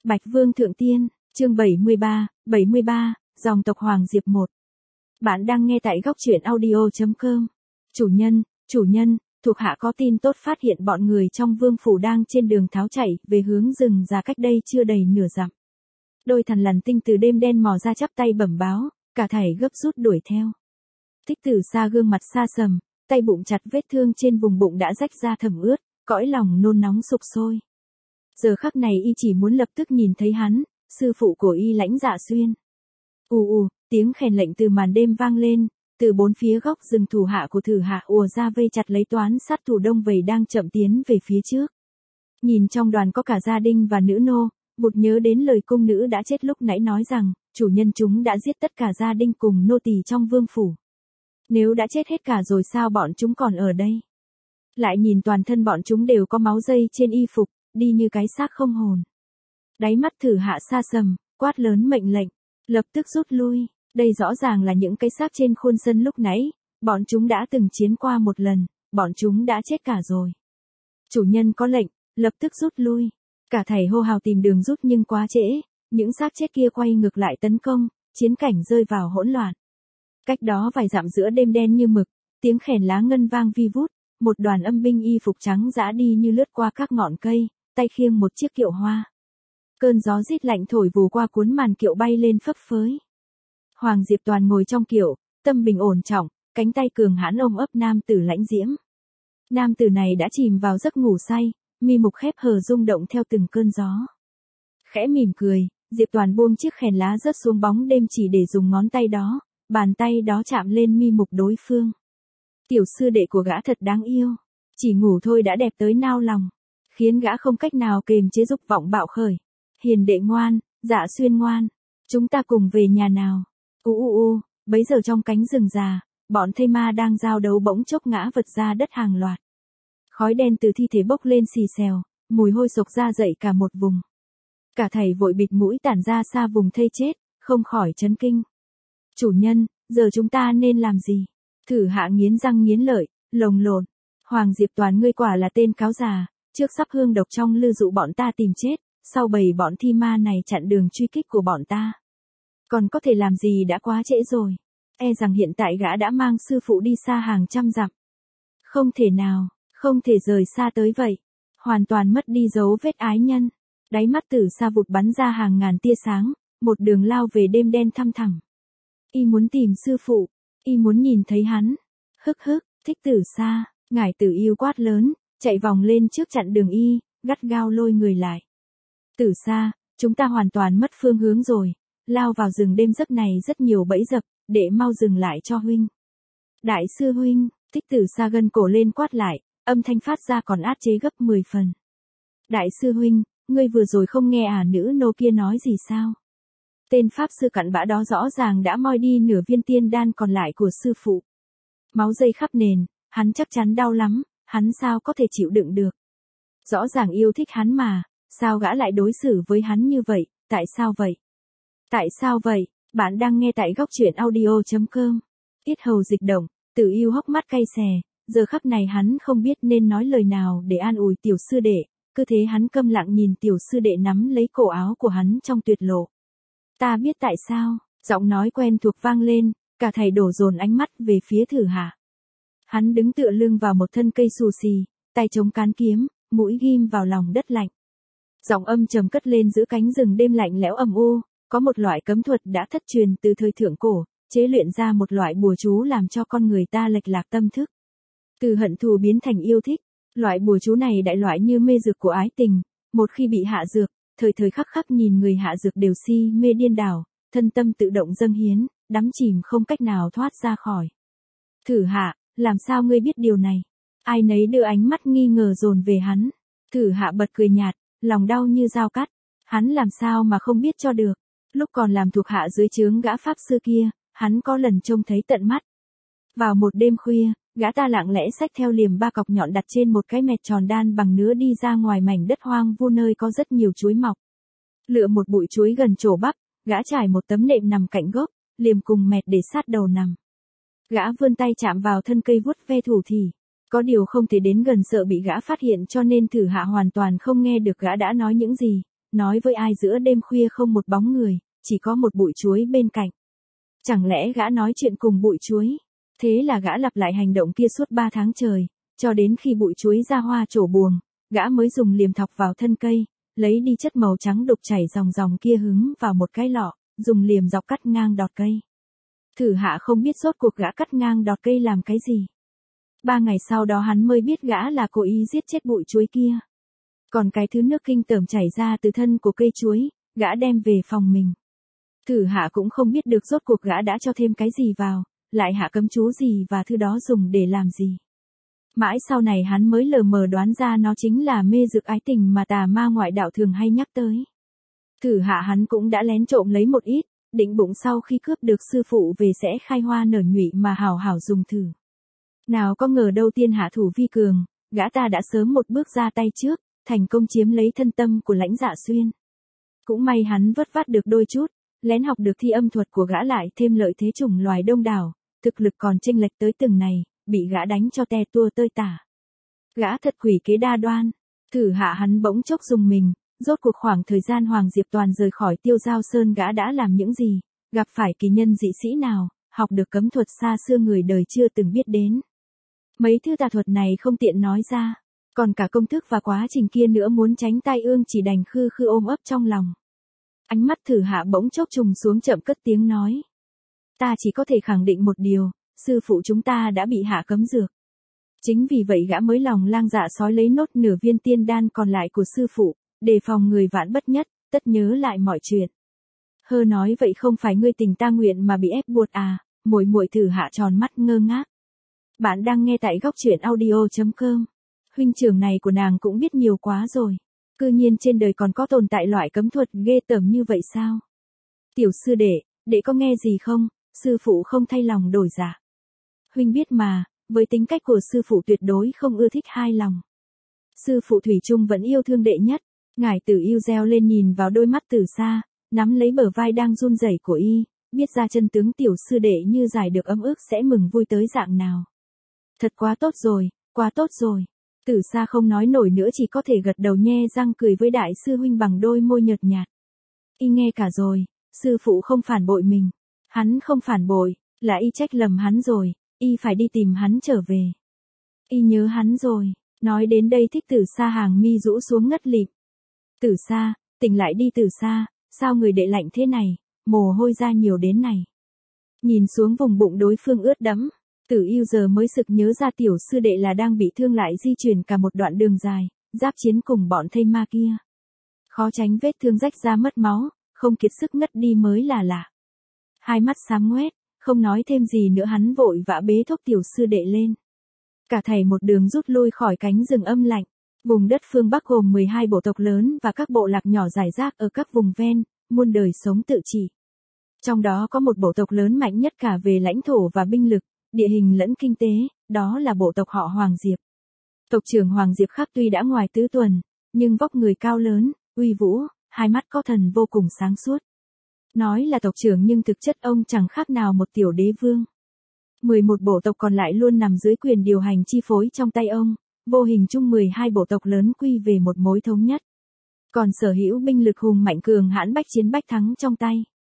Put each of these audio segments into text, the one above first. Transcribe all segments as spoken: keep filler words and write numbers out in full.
Bạch Vương Thượng Tiên, chương bảy mươi ba, bảy mươi ba, dòng tộc Hoàng Diệp một. Bạn đang nghe tại góc truyện audio chấm com. Chủ nhân, chủ nhân, thuộc hạ có tin tốt phát hiện bọn người trong vương phủ đang trên đường tháo chạy về hướng rừng già cách đây chưa đầy nửa dặm. Đôi thằn lằn tinh từ đêm đen mò ra chắp tay bẩm báo, cả thảy gấp rút đuổi theo. Thích Tử Sa gương mặt xa sầm, tay bụng chặt vết thương trên vùng bụng đã rách ra thấm ướt, cõi lòng nôn nóng sục sôi. Giờ khắc này y chỉ muốn lập tức nhìn thấy hắn, sư phụ của y Lãnh Dạ Xuyên. Ù ù, tiếng khèn lệnh từ màn đêm vang lên, từ bốn phía góc rừng thủ hạ của Thử Hạ ùa ra vây chặt lấy toán sát thủ đông vây đang chậm tiến về phía trước. Nhìn trong đoàn có cả gia đình và nữ nô, vụt nhớ đến lời cung nữ đã chết lúc nãy nói rằng, chủ nhân chúng đã giết tất cả gia đình cùng nô tỳ trong vương phủ. Nếu đã chết hết cả rồi sao bọn chúng còn ở đây? Lại nhìn toàn thân bọn chúng đều có máu dây trên y phục, đi như cái xác không hồn. Đáy mắt Thử Hạ xa sầm, quát lớn mệnh lệnh, lập tức rút lui, đây rõ ràng là những cái xác trên khuôn sân lúc nãy, bọn chúng đã từng chiến qua một lần, bọn chúng đã chết cả rồi. Chủ nhân có lệnh, lập tức rút lui, cả thảy hô hào tìm đường rút nhưng quá trễ, những xác chết kia quay ngược lại tấn công, chiến cảnh rơi vào hỗn loạn. Cách đó vài dặm giữa đêm đen như mực, tiếng khèn lá ngân vang vi vút, một đoàn âm binh y phục trắng dã đi như lướt qua các ngọn cây, tay khiêng một chiếc kiệu hoa. Cơn gió rít lạnh thổi vù qua cuốn màn kiệu bay lên phấp phới. Hoàng Diệp Toàn ngồi trong kiệu, tâm bình ổn trọng, cánh tay cường hãn ôm ấp nam tử Lãnh Diễm. Nam tử này đã chìm vào giấc ngủ say, mi mục khép hờ rung động theo từng cơn gió. Khẽ mỉm cười, Diệp Toàn buông chiếc khèn lá rớt xuống bóng đêm chỉ để dùng ngón tay đó, bàn tay đó chạm lên mi mục đối phương. Tiểu sư đệ của gã thật đáng yêu, chỉ ngủ thôi đã đẹp tới nao lòng, khiến gã không cách nào kềm chế dục vọng bạo khởi. Hiền đệ ngoan, Dạ Xuyên ngoan, chúng ta cùng về nhà nào. U u u, bấy giờ trong cánh rừng già, bọn thây ma đang giao đấu bỗng chốc ngã vật ra đất hàng loạt. Khói đen từ thi thể bốc lên xì xèo, mùi hôi sộc ra dậy cả một vùng. Cả thảy vội bịt mũi tản ra xa vùng thây chết, không khỏi chấn kinh. Chủ nhân, giờ chúng ta nên làm gì? Thử Hạ nghiến răng nghiến lợi, lồng lộn. Hoàng Diệp Toàn ngươi quả là tên cáo già, trước sắp hương độc trong lư dụ bọn ta tìm chết, sau bầy bọn thi ma này chặn đường truy kích của bọn ta. Còn có thể làm gì đã quá trễ rồi. E rằng hiện tại gã đã mang sư phụ đi xa hàng trăm dặm. Không thể nào, không thể rời xa tới vậy. Hoàn toàn mất đi dấu vết ái nhân. Đáy mắt Tử Sa vụt bắn ra hàng ngàn tia sáng, một đường lao về đêm đen thăm thẳm. Y muốn tìm sư phụ, y muốn nhìn thấy hắn. Hức hức, Thích Tử Sa, ngải tử yêu quát lớn, chạy vòng lên trước chặn đường y, gắt gao lôi người lại. Tử Sa, chúng ta hoàn toàn mất phương hướng rồi, lao vào rừng đêm giấc này rất nhiều bẫy dập, để mau dừng lại cho huynh. Đại sư huynh, Thích Tử Sa gân cổ lên quát lại, âm thanh phát ra còn át chế gấp mười phần. Đại sư huynh, ngươi vừa rồi không nghe à nữ nô kia nói gì sao? Tên pháp sư cặn bã đó rõ ràng đã moi đi nửa viên tiên đan còn lại của sư phụ. Máu dây khắp nền, hắn chắc chắn đau lắm, hắn sao có thể chịu đựng được. Rõ ràng yêu thích hắn mà, sao gã lại đối xử với hắn như vậy, tại sao vậy? Tại sao vậy? Bạn đang nghe tại góc truyện audio chấm com. Yết hầu dịch động, Tử Yêu hốc mắt cay xè, giờ khắc này hắn không biết nên nói lời nào để an ủi tiểu sư đệ, cứ thế hắn câm lặng nhìn tiểu sư đệ nắm lấy cổ áo của hắn trong tuyệt lộ. Ta biết tại sao, giọng nói quen thuộc vang lên, cả thầy đổ dồn ánh mắt về phía Thử Hạ. Hắn đứng tựa lưng vào một thân cây xù xì, tay chống cán kiếm, mũi ghim vào lòng đất lạnh. Giọng âm trầm cất lên giữa cánh rừng đêm lạnh lẽo âm u, có một loại cấm thuật đã thất truyền từ thời thượng cổ, chế luyện ra một loại bùa chú làm cho con người ta lệch lạc tâm thức. Từ hận thù biến thành yêu thích, loại bùa chú này đại loại như mê dược của ái tình, một khi bị hạ dược, thời thời khắc khắc nhìn người hạ dược đều si mê điên đảo, thân tâm tự động dâng hiến, đắm chìm không cách nào thoát ra khỏi. Thử Hạ, làm sao ngươi biết điều này? Ai nấy đưa ánh mắt nghi ngờ dồn về hắn. Thử Hạ bật cười nhạt, lòng đau như dao cắt. Hắn làm sao mà không biết cho được. Lúc còn làm thuộc hạ dưới trướng gã pháp sư kia, hắn có lần trông thấy tận mắt. Vào một đêm khuya, gã ta lặng lẽ xách theo liềm ba cọc nhọn đặt trên một cái mẹt tròn đan bằng nứa đi ra ngoài mảnh đất hoang vu nơi có rất nhiều chuối mọc. Lựa một bụi chuối gần chỗ bắp, gã trải một tấm nệm nằm cạnh gốc, liềm cùng mẹt để sát đầu nằm. Gã vươn tay chạm vào thân cây vuốt ve thủ thì, có điều không thể đến gần sợ bị gã phát hiện cho nên Thử Hạ hoàn toàn không nghe được gã đã nói những gì, nói với ai giữa đêm khuya không một bóng người, chỉ có một bụi chuối bên cạnh. Chẳng lẽ gã nói chuyện cùng bụi chuối? Thế là gã lặp lại hành động kia suốt ba tháng trời, cho đến khi bụi chuối ra hoa trổ buồng, gã mới dùng liềm thọc vào thân cây, lấy đi chất màu trắng đục chảy dòng dòng kia hứng vào một cái lọ, dùng liềm dọc cắt ngang đọt cây. Thử Hạ không biết rốt cuộc gã cắt ngang đọt cây làm cái gì. Ba ngày sau đó hắn mới biết gã là cố ý giết chết bụi chuối kia. Còn cái thứ nước kinh tởm chảy ra từ thân của cây chuối, gã đem về phòng mình. Thử Hạ cũng không biết được rốt cuộc gã đã cho thêm cái gì vào, lại hạ cấm chú gì và thứ đó dùng để làm gì. Mãi sau này hắn mới lờ mờ đoán ra nó chính là mê dược ái tình mà tà ma ngoại đạo thường hay nhắc tới. Thử Hạ hắn cũng đã lén trộm lấy một ít, định bụng sau khi cướp được sư phụ về sẽ khai hoa nở nhụy mà hảo hảo dùng thử. Nào có ngờ đâu tiên hạ thủ vi cường, gã ta đã sớm một bước ra tay trước, thành công chiếm lấy thân tâm của Lãnh Dạ Xuyên. Cũng may hắn vất vát được đôi chút, lén học được thi âm thuật của gã lại thêm lợi thế chủng loài đông đảo, thực lực còn chênh lệch tới từng này, bị gã đánh cho te tua tơi tả. Gã thật quỷ kế đa đoan. Thử Hạ hắn bỗng chốc dùng mình, rốt cuộc khoảng thời gian Hoàng Diệp Toàn rời khỏi Tiêu Giao Sơn gã đã làm những gì, gặp phải kỳ nhân dị sĩ nào, học được cấm thuật xa xưa người đời chưa từng biết đến. Mấy thứ tà thuật này không tiện nói ra, còn cả công thức và quá trình kia nữa muốn tránh tai ương chỉ đành khư khư ôm ấp trong lòng. Ánh mắt Thử Hạ bỗng chốc trùng xuống chậm cất tiếng nói. Ta chỉ có thể khẳng định một điều, sư phụ chúng ta đã bị hạ cấm dược. Chính vì vậy gã mới lòng lang dạ sói lấy nốt nửa viên tiên đan còn lại của sư phụ, đề phòng người vạn bất nhất, tất nhớ lại mọi chuyện. Hơ nói vậy không phải ngươi tình ta nguyện mà bị ép buộc à, muội muội Thử Hạ tròn mắt ngơ ngác. Bạn đang nghe tại góc truyện audio chấm com. Huynh trưởng này của nàng cũng biết nhiều quá rồi. Cư nhiên trên đời còn có tồn tại loại cấm thuật ghê tởm như vậy sao? Tiểu sư đệ, đệ có nghe gì không? Sư phụ không thay lòng đổi dạ. Huynh biết mà, với tính cách của sư phụ tuyệt đối không ưa thích hai lòng. Sư phụ thủy chung vẫn yêu thương đệ nhất. Ngải Tử yêu reo lên nhìn vào đôi mắt từ xa, nắm lấy bờ vai đang run rẩy của y, biết ra chân tướng tiểu sư đệ như giải được ấm ức sẽ mừng vui tới dạng nào. Thật quá tốt rồi, quá tốt rồi. Từ xa không nói nổi nữa chỉ có thể gật đầu nhe răng cười với đại sư huynh bằng đôi môi nhợt nhạt. Y nghe cả rồi, sư phụ không phản bội mình. Hắn không phản bội, là y trách lầm hắn rồi, y phải đi tìm hắn trở về. Y nhớ hắn rồi, nói đến đây Thích Tử Sa hàng mi rũ xuống ngất lịm. Tử Sa, tỉnh lại đi Tử Sa, sao người đệ lạnh thế này, mồ hôi ra nhiều đến này. Nhìn xuống vùng bụng đối phương ướt đẫm, Tử Yêu giờ mới sực nhớ ra tiểu sư đệ là đang bị thương lại di chuyển cả một đoạn đường dài, giáp chiến cùng bọn thây ma kia. Khó tránh vết thương rách ra mất máu, không kiệt sức ngất đi mới là lạ. Hai mắt xám ngoét, không nói thêm gì nữa hắn vội vã bế thốc tiểu sư đệ lên. Cả thảy một đường rút lui khỏi cánh rừng âm lạnh. Vùng đất phương Bắc gồm mười hai bộ tộc lớn và các bộ lạc nhỏ rải rác ở các vùng ven, muôn đời sống tự trị. Trong đó có một bộ tộc lớn mạnh nhất cả về lãnh thổ và binh lực, địa hình lẫn kinh tế, đó là bộ tộc họ Hoàng Diệp. Tộc trưởng Hoàng Diệp Khắc tuy đã ngoài tứ tuần, nhưng vóc người cao lớn, uy vũ, hai mắt có thần vô cùng sáng suốt. Nói là tộc trưởng nhưng thực chất ông chẳng khác nào một tiểu đế vương. mười một bộ tộc còn lại luôn nằm dưới quyền điều hành chi phối trong tay ông, vô hình chung mười hai bộ tộc lớn quy về một mối thống nhất. Còn sở hữu binh lực hùng mạnh cường hãn bách chiến bách thắng trong tay.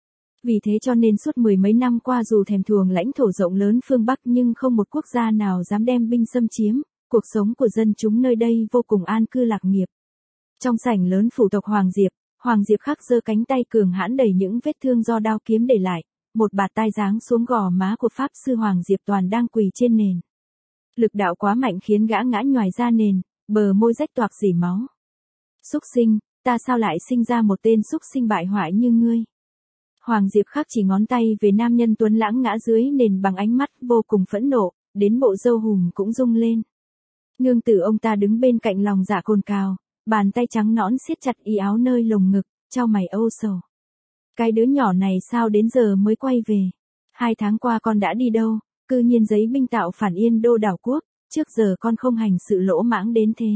Vì thế cho nên suốt mười mấy năm qua dù thèm thuồng lãnh thổ rộng lớn phương Bắc nhưng không một quốc gia nào dám đem binh xâm chiếm, cuộc sống của dân chúng nơi đây vô cùng an cư lạc nghiệp. Trong sảnh lớn phủ tộc Hoàng Diệp, Hoàng Diệp Khắc giơ cánh tay cường hãn đẩy những vết thương do đao kiếm để lại, một bạt tai giáng xuống gò má của Pháp Sư Hoàng Diệp Toàn đang quỳ trên nền. Lực đạo quá mạnh khiến gã ngã nhoài ra nền, bờ môi rách toạc rỉ máu. Súc sinh, ta sao lại sinh ra một tên súc sinh bại hoại như ngươi? Hoàng Diệp Khắc chỉ ngón tay về nam nhân tuấn lãng ngã dưới nền bằng ánh mắt vô cùng phẫn nộ, đến bộ râu hùm cũng rung lên. Nương tử ông ta đứng bên cạnh lòng dạ cồn cào, bàn tay trắng nõn siết chặt y áo nơi lồng ngực, chau mày âu sầu. Cái đứa nhỏ này sao đến giờ mới quay về? Hai tháng qua con đã đi đâu? Cư nhiên giấy binh tạo phản Yên Đô đảo quốc, trước giờ con không hành sự lỗ mãng đến thế.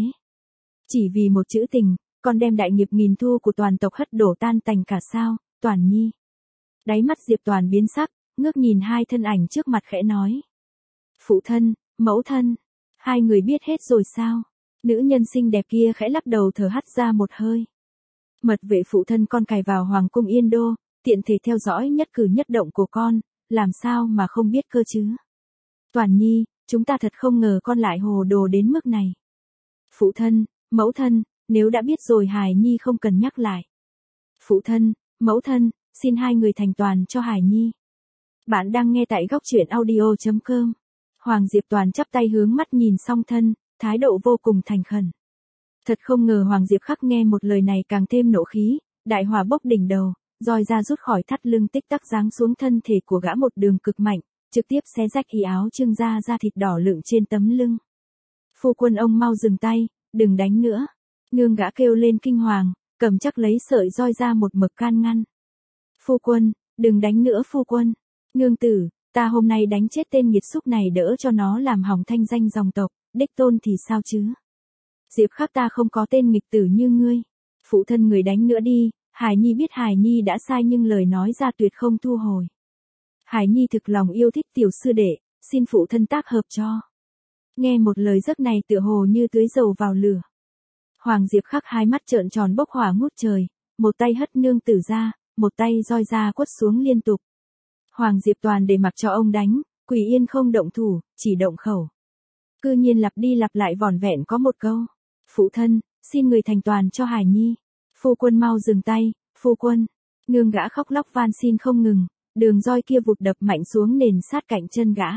Chỉ vì một chữ tình, con đem đại nghiệp nghìn thu của toàn tộc hất đổ tan tành cả sao, Toàn Nhi. Đáy mắt Diệp Toàn biến sắc, ngước nhìn hai thân ảnh trước mặt khẽ nói. Phụ thân, mẫu thân, hai người biết hết rồi sao? Nữ nhân xinh đẹp kia khẽ lắc đầu thở hắt ra một hơi. Mật vệ phụ thân con cài vào Hoàng cung Yên Đô, tiện thể theo dõi nhất cử nhất động của con, làm sao mà không biết cơ chứ. Toàn Nhi, chúng ta thật không ngờ con lại hồ đồ đến mức này. Phụ thân, mẫu thân, nếu đã biết rồi Hải Nhi không cần nhắc lại. Phụ thân, mẫu thân, xin hai người thành toàn cho Hải Nhi. Bạn đang nghe tại góc truyện audio chấm com. Hoàng Diệp Toàn chắp tay hướng mắt nhìn song thân, thái độ vô cùng thành khẩn. Thật không ngờ Hoàng Diệp Khắc nghe một lời này càng thêm nộ khí, đại hỏa bốc đỉnh đầu, roi ra rút khỏi thắt lưng tích tắc giáng xuống thân thể của gã một đường cực mạnh, trực tiếp xé rách y áo trưng ra da thịt đỏ lựng trên tấm lưng. Phu quân ông mau dừng tay, đừng đánh nữa. Nương gã kêu lên kinh hoàng, cầm chắc lấy sợi roi ra một mực can ngăn. Phu quân, đừng đánh nữa phu quân. Nương tử, ta hôm nay đánh chết tên nghiệt xúc này đỡ cho nó làm hỏng thanh danh dòng tộc, đích tôn thì sao chứ? Diệp Khắc ta không có tên nghịch tử như ngươi. Phụ thân người đánh nữa đi, Hải Nhi biết Hải Nhi đã sai nhưng lời nói ra tuyệt không thu hồi. Hải Nhi thực lòng yêu thích tiểu sư đệ, xin phụ thân tác hợp cho. Nghe một lời giấc này tựa hồ như tưới dầu vào lửa. Hoàng Diệp Khắc hai mắt trợn tròn bốc hỏa ngút trời, một tay hất nương tử ra, một tay roi ra quất xuống liên tục. Hoàng Diệp Toàn để mặc cho ông đánh, Quỳ Yên không động thủ, chỉ động khẩu. Cư nhiên lặp đi lặp lại vỏn vẹn có một câu. Phụ thân, xin người thành toàn cho Hải Nhi. Phu quân mau dừng tay, phu quân. Nương gã khóc lóc van xin không ngừng, đường roi kia vụt đập mạnh xuống nền sát cạnh chân gã.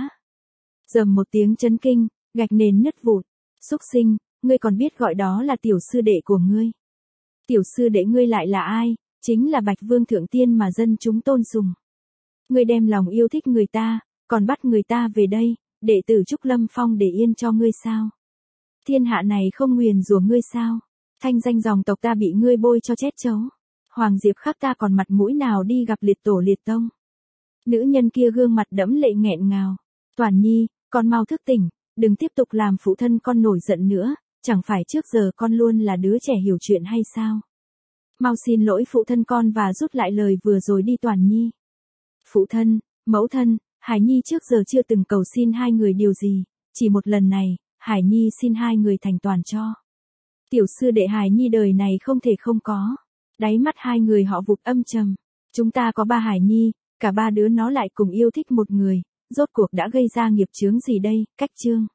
Dầm một tiếng chấn kinh, gạch nền nứt vụt. Xúc sinh, ngươi còn biết gọi đó là tiểu sư đệ của ngươi. Tiểu sư đệ ngươi lại là ai? Chính là Bạch Vương Thượng Tiên mà dân chúng tôn sùng. Ngươi đem lòng yêu thích người ta, còn bắt người ta về đây, đệ tử Trúc Lâm Phong để yên cho ngươi sao? Thiên hạ này không nguyền rủa ngươi sao? Thanh danh dòng tộc ta bị ngươi bôi cho chết chấu. Hoàng Diệp Khắc ta còn mặt mũi nào đi gặp liệt tổ liệt tông? Nữ nhân kia gương mặt đẫm lệ nghẹn ngào. Toàn Nhi, con mau thức tỉnh, đừng tiếp tục làm phụ thân con nổi giận nữa, chẳng phải trước giờ con luôn là đứa trẻ hiểu chuyện hay sao? Mau xin lỗi phụ thân con và rút lại lời vừa rồi đi Toàn Nhi. Phụ thân, mẫu thân, Hải Nhi trước giờ chưa từng cầu xin hai người điều gì, chỉ một lần này, Hải Nhi xin hai người thành toàn cho. Tiểu sư đệ Hải Nhi đời này không thể không có. Đáy mắt hai người họ vụt âm trầm. Chúng ta có ba Hải Nhi, cả ba đứa nó lại cùng yêu thích một người, rốt cuộc đã gây ra nghiệp chướng gì đây, cách chương.